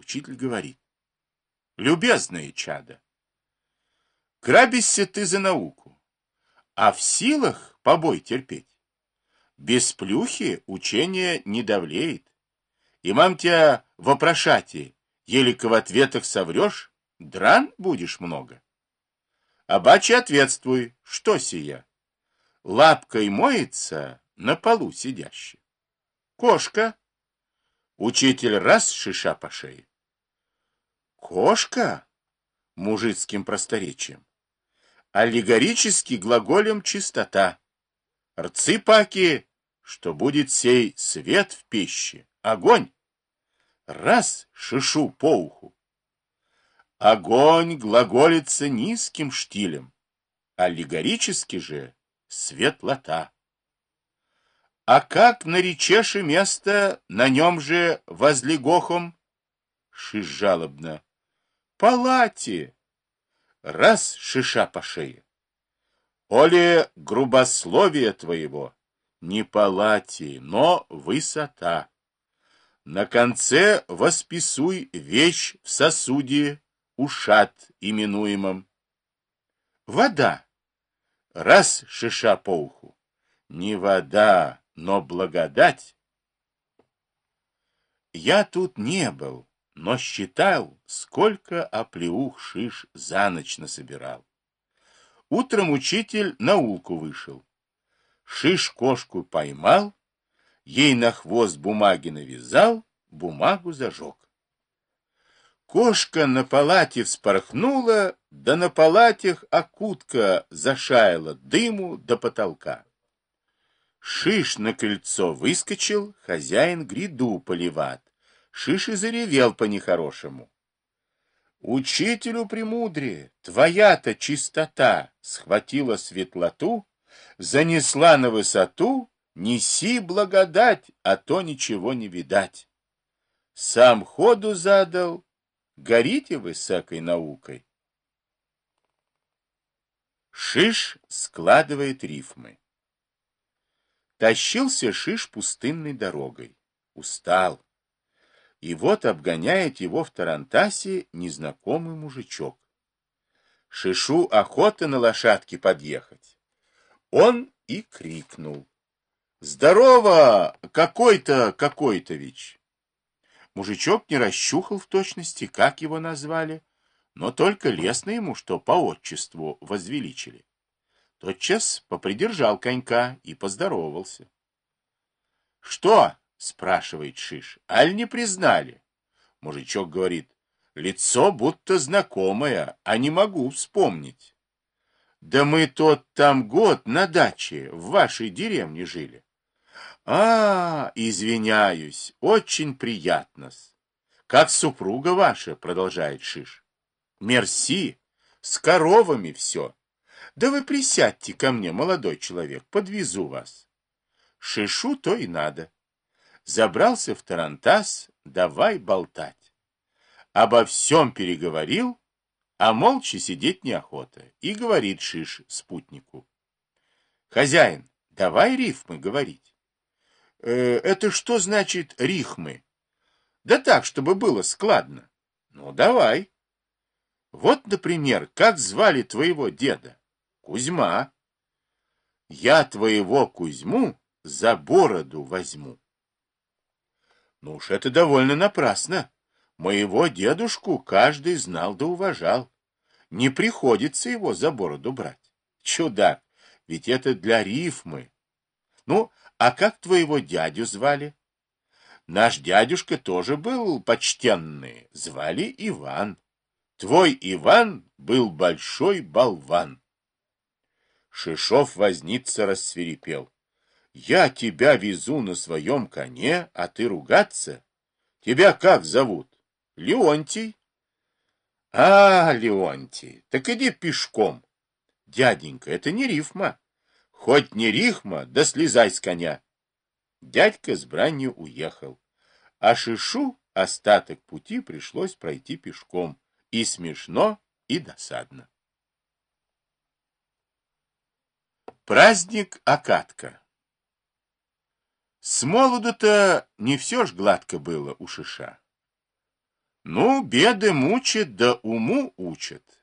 Учитель говорит: любезное чадо, грабишься ты за науку, а в силах побой терпеть. Без плюхи учение не давлеет. И мам тебя вопрошати, елико в ответах соврешь, дран будешь много. А бачи ответствуй, что сия? Лапкой моется на полу сидящий. Кошка. Учитель раз шиша по шее. Кошка? Мужицким просторечием. Аллегорически глаголем чистота. Рцы-паки, что будет сей свет в пище, огонь. Раз шишу по уху. Огонь глаголится низким штилем, аллегорически же светлота. А как наречешь и место, на нем же возлегохом? Шиш жалобно. Палате. Раз шиша по шее. Оле грубословие твоего, не палате, но высота. На конце восписуй вещь в сосуде, ушат именуемом. Вода. Раз шиша по уху. Не вода, но благодать. Я тут не был, но считал, сколько оплеух шиш за ночь насобирал. Утром учитель на улку вышел. Шиш кошку поймал, ей на хвост бумаги навязал, бумагу зажег. Кошка на палате вспорхнула, да на палатях окутка зашаяла дыму до потолка. Шиш на крыльцо выскочил, хозяин гряду поливат. Шиш и заревел по-нехорошему. Учителю премудрее, твоя-то чистота схватила светлоту, занесла на высоту, неси благодать, а то ничего не видать. Сам ходу задал, горите высокой наукой. Шиш складывает рифмы. Тащился Шиш пустынной дорогой. Устал. И вот обгоняет его в тарантасе незнакомый мужичок. Шишу охота на лошадке подъехать. Он и крикнул: «Здорово, какой-то-вич!» Мужичок не расчухал в точности, как его назвали, но только лестно ему, что по отчеству возвеличили. Тотчас попридержал конька и поздоровался. — Что? — спрашивает Шиш. — Аль не признали? Мужичок говорит: — лицо будто знакомое, а не могу вспомнить. — Да мы тот там год на даче в вашей деревне жили. — извиняюсь, очень приятно-с. Как супруга ваша, — продолжает Шиш. — Мерси, с коровами все. Да вы присядьте ко мне, молодой человек, подвезу вас. Шишу то и надо. Забрался в тарантас, давай болтать. Обо всем переговорил, а молча сидеть неохота. И говорит Шиш спутнику: хозяин, давай рифмы говорить. Это что значит рифмы? Да так, чтобы было складно. Ну, давай. Вот, например, как звали твоего деда? Кузьма. Я твоего Кузьму за бороду возьму. Ну уж это довольно напрасно. Моего дедушку каждый знал да уважал. Не приходится его за бороду брать. Чудак, ведь это для рифмы. Ну, а как твоего дядю звали? Наш дядюшка тоже был почтенный, звали Иван. Твой Иван был большой болван. Шишов-возница рассвирепел. Я тебя везу на своем коне, а ты ругаться? Тебя как зовут? Леонтий. Леонтий, так иди пешком. Дяденька, это не рифма. Хоть не рифма, да слезай с коня. Дядька с бранью уехал, а Шишу остаток пути пришлось пройти пешком. И смешно, и досадно. Праздник Акатка. — С молоду-то не все ж гладко было у Шиша. Ну, беды мучат, да уму учат.